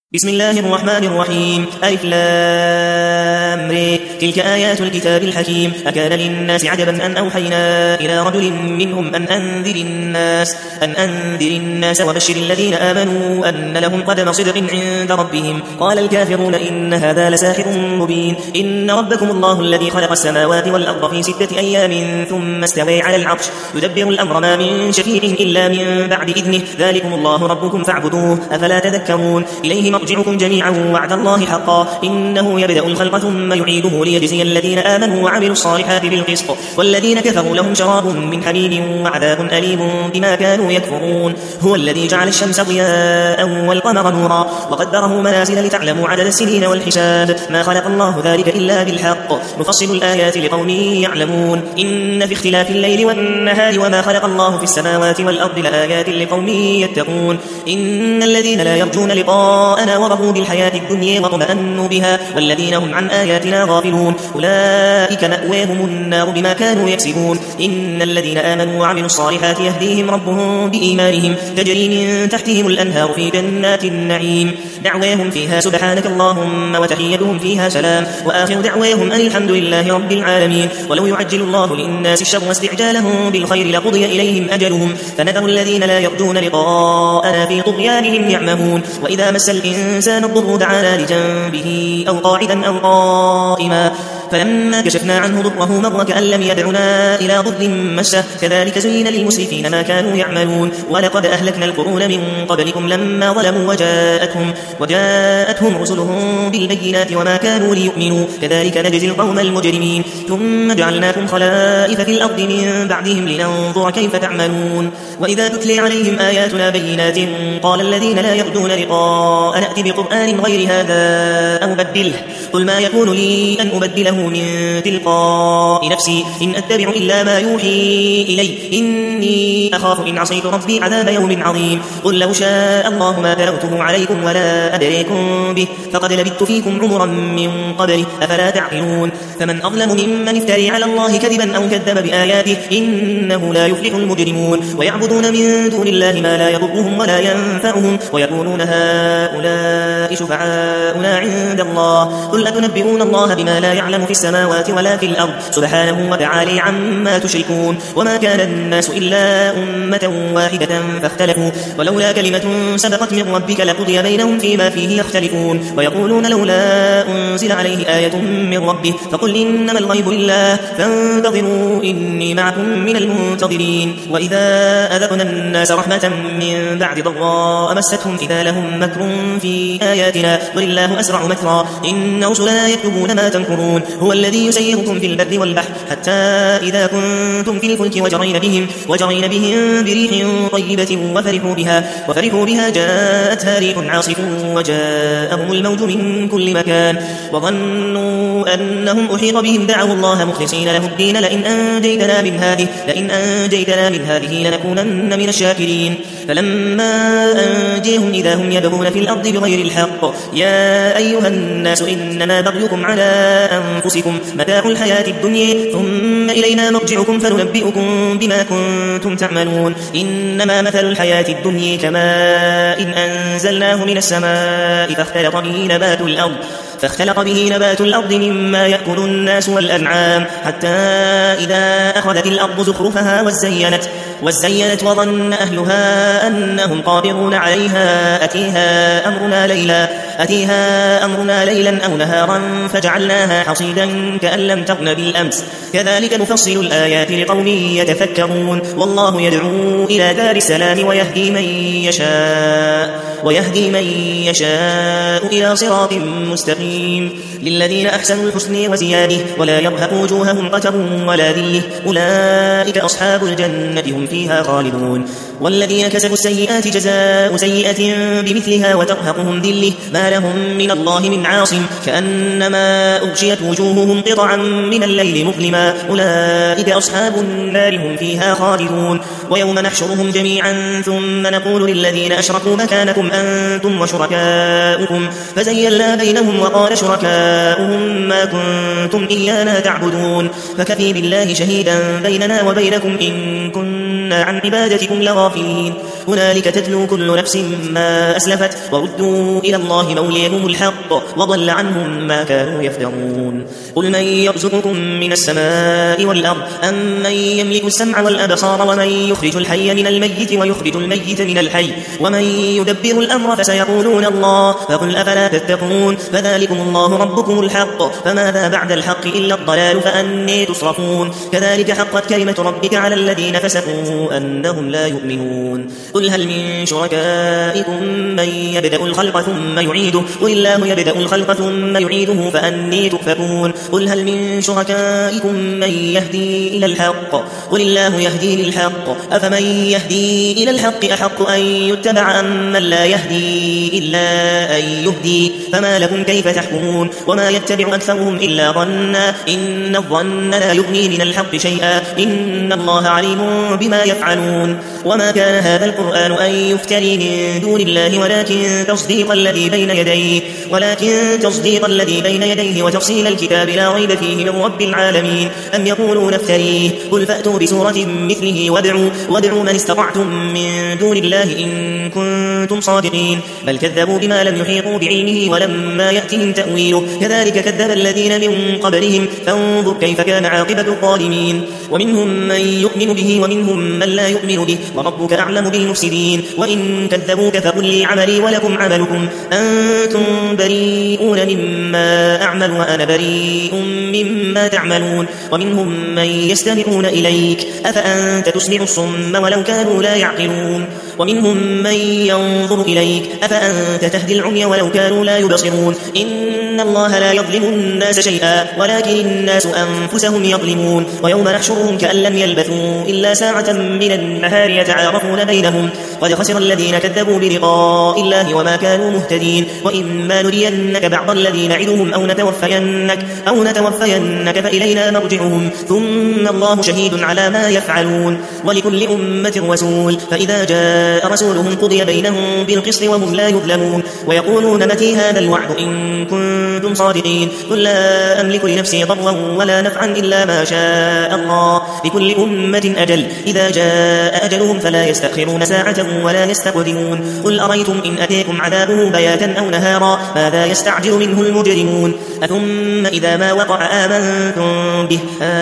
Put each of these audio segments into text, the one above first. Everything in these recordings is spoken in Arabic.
بسم الله الرحمن الرحيم. ألف لام ر. تلك آيات الكتاب الحكيم. أكان للناس عجبا أن أوحينا إلى رجل منهم أن أنذر الناس وبشر الذين آمنوا أن لهم قدم صدق عند ربهم. قال الكافرون إن هذا لساحر مبين. إن ربكم الله الذي خلق السماوات والأرض في 6 أيام ثم استوى على العرش يدبر الأمر ما من شفيع إلا من بعد إذنه ذلكم الله ربكم فاعبدوه أفلا تذكرون. إليه مرجعكم جميعا وعد الله حقا إنه يبدأ الخلق ثم يعيده ليجزي الذين آمنوا وعملوا الصالحات بالقسط والذين كفروا لهم شراب من حميم وعذاب أليم بما كانوا يكفرون. هو الذي جعل الشمس ضياء والقمر نورا وقدره منازل لتعلموا عدد السنين والحساب ما خلق الله ذلك إلا بالحق نفصل الآيات لقوم يعلمون. إن في اختلاف الليل والنهار وما خلق الله في السماوات والأرض لآيات لقوم يتقون. إن الذين لا يرجون لقاءنا ورضوا بالحياة الدنيا واطمأنوا بها والذين هم عن آياتنا غافلون أولئك مأواهم النار بما كانوا يكسبون. إن الذين آمنوا وعملوا الصالحات يهديهم ربهم بإيمانهم تجري من تحتهم الأنهار في جنات النعيم دعواهم فيها سبحانك اللهم وتحيتهم فيها سلام وآخر دعواهم أن الحمد لله رب العالمين. ولو يعجل الله للناس الشر واستعجالهم بالخير لقضي إليهم أجلهم فنذر الذين لا يرجون لقاءنا في طغيانهم يعمهون. وإذا مس الإنسان الضر دعانا لجنبه أو قاعدا أو قائما فلما كشفنا عنه ضره مر كأن لم يدعنا إلى ضر مسه كذلك زين للمسرفين ما كانوا يعملون. ولقد أهلكنا القرون من قبلكم لما ظلموا وجاءتهم رسلهم بالبينات وما كانوا ليؤمنوا كذلك نجزي القوم المجرمين. ثم جعلناكم خلائف في الأرض من بعدهم لننظر كيف تعملون. وإذا تتلي عليهم آياتنا بينات قال الذين لا يرجون لقاء نأتي بقرآن غير هذا أو بدله قل ما يكون لي أن أبدله من تلقاء نفسي إن أتبع إلا ما يوحي إلي إني أخاف إن عصيت ربي عذاب يوم عظيم. قل لو شاء الله ما تلوته عليكم ولا أدريكم به فقد لبثت فيكم عمرا من قبله أفلا تعقلون. فمن أظلم ممن افتري على الله كذبا أو كذب بآياته إنه لا يفلح المجرمون. ويعبدون من دون الله ما لا يضرهم ولا ينفعهم ويقولون هؤلاء شفعاؤنا عند الله قل أتنبئون الله بما لا يعلم في السماوات ولا في الأرض سبحانه وتعالى عما تشركون. وما كان الناس إلا أمة واحدة فاختلفوا ولولا كلمة سبقت من ربك لقضي بينهم فيما فيه يختلفون. ويقولون لولا أنزل عليه آية من ربه فقل إنما الغيب لله فانتظروا إني معكم من المنتظرين. وإذا أذقنا الناس رحمة من بعد ضراء مستهم إذا لهم مكر في آياتنا ولله أسرع مكرا إن رسلنا يكتبون ما تمكرون. هو الذي يسيركم في البر والبحر حتى إذا كنتم في الفلك وجرين بهم بريح طيبة وفرحوا بها جاءتها ريح عاصف وجاءهم الموج من كل مكان وظنوا أنهم أحيط بهم دعوا الله مخلصين له الدين لئن أنجيتنا من هذه لنكونن من الشاكرين. فلما أنجيهم إذا هم يبغون في الأرض بغير الحق يا أيها الناس إنما بغيكم على أنفسكم متاع الحياة الدنيا ثم إلينا مرجعكم فننبئكم بما كنتم تعملون. إنما مثل الحياة الدنيا كماء إن أنزلناه من السماء فاختلط به نبات الأرض مما يأكل الناس والأنعام حتى إذا أخذت الأرض زخرفها وزينت وظن أهلها أنهم قادرون عليها أتيها أمرنا ليلا أو نهارا فجعلناها حصيدا كأن لم تغن بالأمس كذلك نفصل الآيات لقوم يتفكرون. والله يدعو إلى دار السلام ويهدي من يشاء إلى صراط مستقيم. للذين أحسنوا الحسن وزياده ولا يرهق وجوههم قتر ولا ذله أولئك أصحاب الجنة هم فيها خالدون. والذين كسبوا السيئات جزاء سيئة بمثلها وترهقهم ذله ما لهم من الله من عاصم كأنما أغشيت وجوههم قطعا من الليل مظلما أولئك أصحاب النار هم فيها خالدون. ويوم نحشرهم جميعا ثم نقول للذين أشركوا مكانكم أنتم وشركاؤكم فزيلنا بينهم وقال شركاؤهم ما كنتم إيانا تعبدون فكفي بالله شهيدا بيننا وبينكم إن كنتم إنا عن عبادتكم لغافلين هنالك تتلو كل نفس ما أسلفت وردوا إلى الله موليهم الحق وضل عنهم ما كانوا يفترون قل من يرزقكم من السماء والأرض أم من يملك السمع والأبصار ومن يخرج الحي من الميت ويخرج الميت من الحي ومن يدبر الأمر فسيقولون الله فقل أفلا تتقون فذلكم الله ربكم الحق فماذا بعد الحق إلا الضلال فأني تصرفون كذلك حقت كلمة ربك على الذين فسقوا أنهم لا يؤمنون قل هل من شركائكم من يبدأ الخلق ثم يعيده قل الله يبدأ الخلق ثم يعيده فأني تؤفكون قل هل من شركائكم من يهدي إلى الحق قل الله يهدي للحق أفمن يهدي إلى الحق أحق أن يتبع أم من لا يهدي إلا أن يهدي فما لكم كيف تحكمون وما يتبع أكثرهم إلا ظنا إن الظن لا يغني من الحق شيئا إن الله عليم بما يفعلون وما كان هذا القرآن أن يفتري من دون الله ولكن تصديق الذي بين يديه وتفصيل الكتاب لا ريب فيه من رب العالمين أم يقولون افتريه قل فأتوا بسورة مثله وادعوا من استطعتم من دون الله إن كنتم صادقين بل كذبوا بما لم يحيطوا بعلمه ولما يأتهم تأويله كذلك كذب الذين من قبلهم فانظر كيف كان عاقبة الظالمين ومنهم من يؤمن به ومنهم من لا يؤمن به وربك أعلم بالمفسدين وإن كذبوك فقل لي عملي ولكم عملكم أنتم بريئون مما أعمل وأنا بريء مما تعملون ومنهم من يستمعون إليك أفأنت تسمع الصم ولو كانوا لا يعقلون ومنهم من ينظر إليك أفأنت تهدي العمي ولو كانوا لا يبصرون إن الله لا يظلم الناس شيئا ولكن الناس أنفسهم يظلمون ويوم نحشرهم كأن لم يلبثوا إلا ساعة من النهار يتعارفون بينهم قد خسر الذين كذبوا بلقاء الله وما كانوا مهتدين وإما نرينك بعض الذين نعدهم أو نتوفينك فإلينا مرجعهم ثم الله شهيد على ما يفعلون ولكل أمة رسول فإذا جاء رسولهم قضي بينهم بالقسط وهم لا يظلمون ويقولون متى هذا الوعد إن كنتم صادقين قل لا أملك لنفسي ضرا ولا نفعا إلا ما شاء الله لكل أمة أجل إذا جاء أجلهم فلا يستأخرون ساعة ولا يستقدمون قل أريتم إن أتيكم عذابه بياتا أو نهارا ماذا يستعجل منه المجرمون أثم إذا ما وقع آمنتم به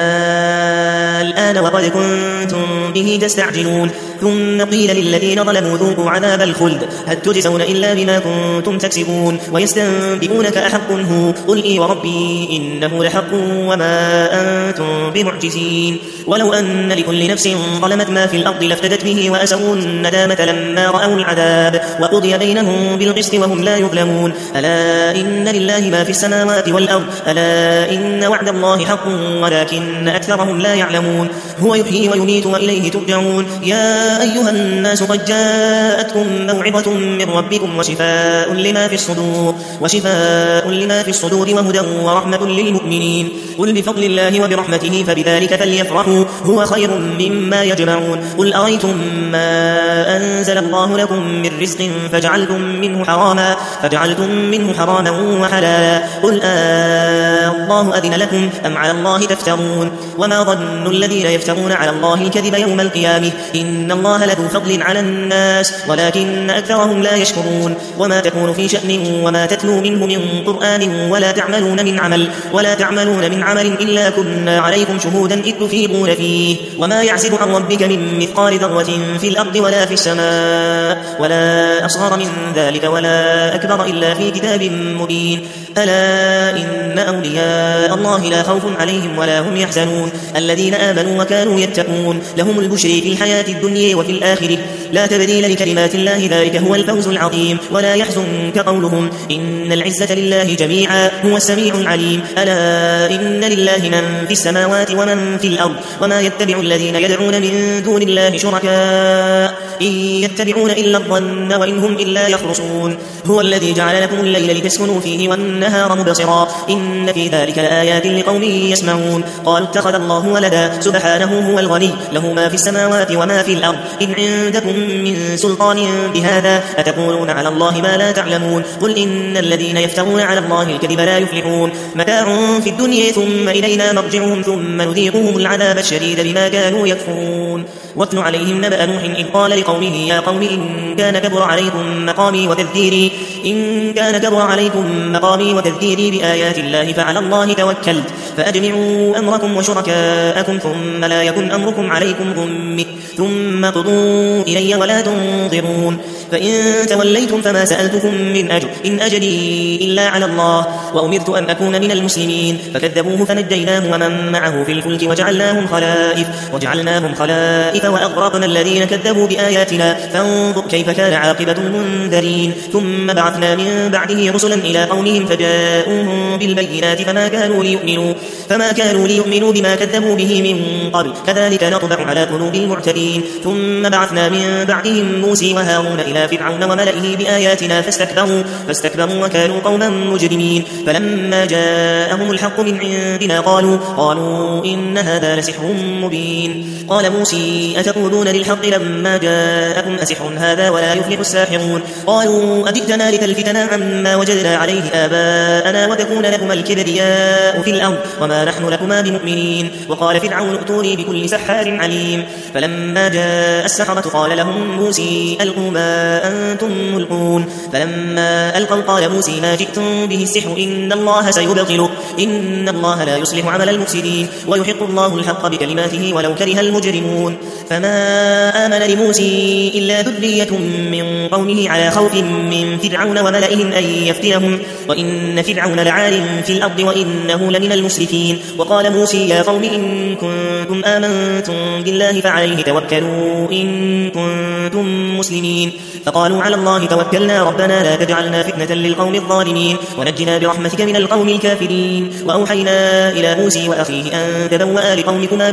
الآن وقد كنتم به تستعجلون ثم قيل للذين ظلموا ذوقوا عذاب الخلد هل تجزون إلا بما كنتم تكسبون ويستنبئونك أحق هو قل إي وربي إنه لحق وما أنتم بمعجزين ولو أن لكل نفس ظلمت ما في الأرض لافتدت به وأسروا الندامة لما رأوا العذاب وقضي بينهم بالقسط وهم لا يظلمون ألا إن لله ما في السماوات والأرض ألا إن وعد الله حق ولكن أكثرهم لا يعلمون هو يحيي ويميت وإليه ترجعون يا أيها الناس قد جاءتكم موعظة من ربكم وشفاء لما في الصدور وهدى ورحمة للمؤمنين قل بفضل الله وبرحمته فبذلك فليفرحوا هو خير مما يجمعون قل أريتم ما أنزل الله لكم من رزق فجعلتم منه حراما وحلالا قل الله أذن لكم أم على الله تفترون وما ظن الذين يفترون على الله الكذب يوم القيامة إن الله لذو فضل على الناس ولكن أكثرهم لا يشكرون وما تكون في شأن وما تتلو منه من قرآن ولا تعملون من عمل إلا كنا عليكم شهودا إذ تفيضون فيه وما يعزب عن ربك من مثقال ذرة في الأرض ولا في السماء ولا أصغر من ذلك ولا أكبر إلا في كتاب مبين ألا إن أولياء الله لا خوف عليهم ولا هم يحزنون الذين آمنوا وكانوا يتقون لهم البشر في الحياة الدنيا وفي الآخرة لا تبديل لكلمات الله ذلك هو الفوز العظيم ولا يحزنك قولهم إن العزة لله جميعا هو السميع العليم ألا إن لله من في السماوات ومن في الأرض وما يتبع الذين يدعون من دون الله شركاء إن يتبعون إلا الظن وإن هم إلا يخرصون هو الذي جعل لكم الليل لتسكنوا فيه والنهار مبصرا إن في ذلك لآيات لقوم يسمعون قالوا اتخذ الله ولدا سبحانه هو الغني له ما في السماوات وما في الأرض إن عندكم من سلطان بهذا أتقولون على الله ما لا تعلمون قل إن الذين يفترون على الله الكذب لا يفلحون متاع في الدنيا ثم إلينا مرجعهم ثم نذيقهم العذاب الشديد بما كانوا يكفرون واتل عليهم نبأ نوح إذ قال لقومه يا قوم إن كان كبر عليكم مقامي وتذكيري بآيات الله فعلى الله توكلت فأجمعوا أمركم وشركاءكم ثم لا يكن أمركم عليكم غمة ثم قضوا إلي ولا تنظرون فإن توليتم فما سألتكم من أجر إن أجري إلا على الله وأمرت أن أكون من المسلمين فكذبوه فنجيناه ومن معه في الفلك وجعلناهم خلائف وأغرقنا الذين كذبوا بآياتنا فانظر كيف كان عاقبة المنذرين ثم بعثنا من بعده رسلا إلى قومهم فجاءوهم بالبينات فما كانوا ليؤمنوا بما كذبوا به من قبل كذلك نطبع على قلوب المعتدين ثم بعثنا من بعدهم موسى وهارون إلى فرعون وملئه بآياتنا فاستكبروا وكانوا قوما مجرمين فلما جاءهم الحق من عندنا قالوا إن هذا لسحر مبين قال موسى أتقولون للحق لما جاءكم أسحر هذا ولا يفلح الساحرون قالوا أجئتنا لتلفتنا عما وجدنا عليه آباءنا وتكون لكما الكبرياء في الأرض وما نحن لكما بمؤمنين وقال فرعون ائتوني بكل سحار عليم فلما جاء السحرة قال لهم موسى ألقوا ما أنتم ملقون فلما ألقوا قال موسى ما جئتم به السحر إن الله سيبطله إن الله لا يصلح عمل المفسدين ويحق الله الحق بكلماته ولو كره المجرمون فما آمن لموسى إلا ذرية من قومه على خوف من فرعون وملئهم أن يفتنهم وإن فرعون لعال في الأرض وإنه لمن المسرفين وقال موسى يا قوم إن كنتم آمنتم بالله فعليه توكلوا إن كنتم مسلمين فقالوا على الله توكلنا ربنا لا تجعلنا فتنة للقوم الظالمين ونجنا برحمتك من القوم الكافرين وأوحينا إلى موسى وأخيه أن تبوأ لقومكما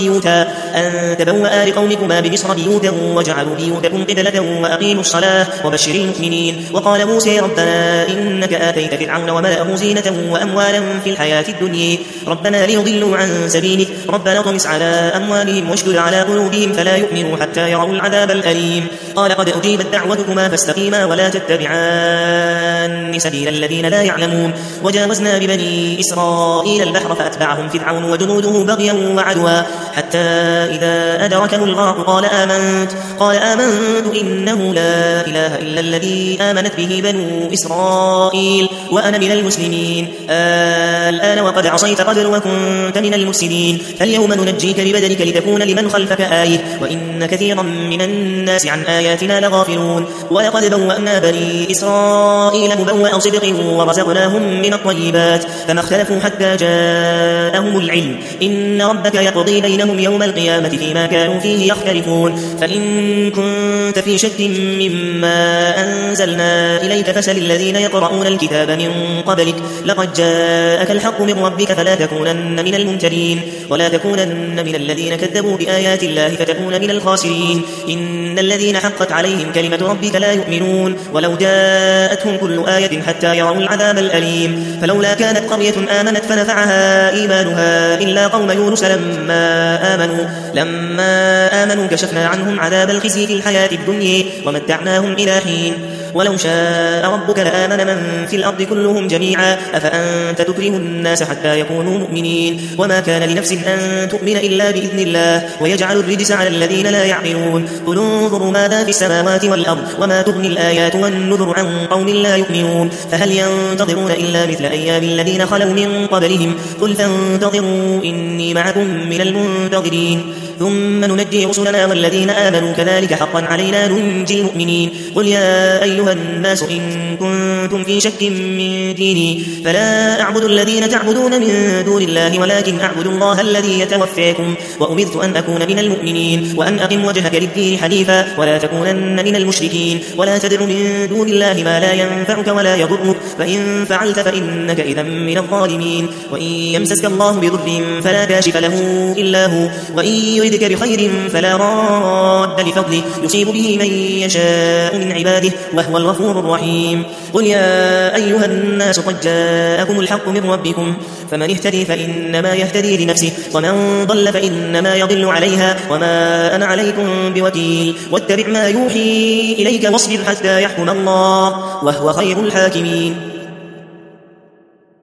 بمصر بيوتا واجعلوا بيوتكم قبلة وأقيموا الصلاة وبشر المؤمنين وقال موسى ربنا إنك آتيت فرعون وملأه زينة وأموالا في الحياة الدنيا ربنا ليضلوا عن سبيلك ربنا طمس على أموالهم واشدد على قلوبهم فلا يؤمنوا حتى يروا العذاب الأليم قال قد أجيبت دعوتكما فاستقيما ولا تتبعان سبيل الذين لا يعلمون وجاوزنا ببني إسرائيل البحر فأتبعهم فرعون وجنوده بغيا وعدوا حتى إذا أدركه الغرق قال آمنت إنه لا إله إلا الذي آمنت به بنو إسرائيل وأنا من المسلمين الآن وقد عصيت قبل وكنت من المفسدين فاليوم ننجيك ببدنك لتكون لمن خلفك آية وإن كثيرا من الناس عن آياتنا لغافلون ولقد بوأنا بني إسرائيل مبوأ صدق ورزقناهم من الطيبات فما اختلفوا حتى جاءهم العلم إن ربك يقضي بينهم يوم القيامة فيما كانوا فيه يختلفون فإن كنت في شك مما أنزلنا إليك فسل الذين يقرؤون الكتاب من قبلك لقد جاءك الحق من ربك فلا تكونن من الممترين ولا تكونن من الذين كذبوا بآيات الله فتكون من الخاسرين إن الذين حقت عليهم كلمة ربك لا يؤمنون ولو جاءتهم كل آية حتى يروا العذاب الأليم فلولا كانت قرية آمنت فنفعها إيمانها إلا قوم يونس لما آمنوا كشفنا عنهم عذاب الخزي في الحياة الدنيا ومتعناهم إلى حين ولو شاء ربك لآمن من في الأرض كلهم جميعا أفأنت تكره الناس حتى يكونوا مؤمنين وما كان لنفس أن تؤمن إلا بإذن الله ويجعل الرجس على الذين لا يعقلون قل انظروا ماذا في السماوات والأرض وما تغني الآيات والنذر عن قوم لا يؤمنون فهل ينتظرون إلا مثل أيام الذين خلوا من قبلهم قل فانتظروا إني معكم من المنتظرين ثم ننجي رسلنا والذين آمنوا كذلك حقا علينا ننجي المؤمنين قل يا أيها الناس إن كنتم في شك من ديني فلا أعبد الذين تعبدون من دون الله ولكن أعبد الله الذي يتوفاكم وأمرت أن أكون من المؤمنين وأن أقم وجهك للدين حنيفا ولا تكونن من المشركين ولا تدع من دون الله ما لا ينفعك ولا يضرك فإن فعلت فإنك إذا من الظالمين وإن يمسسك الله بضر فلا كاشف له إلا هو وإن يردك بخير فلا راد لفضله يصيب به من يشاء من عباده وهو الغفور الرحيم قل يا أيها الناس قد جاءكم الحق من ربكم فمن اهتدي فإنما يهتدي لنفسه ومن ضل فإنما يضل عليها وما أنا عليكم بوكيل واتبع ما يوحي إليك واصبر حتى يحكم الله وهو خير الحاكمين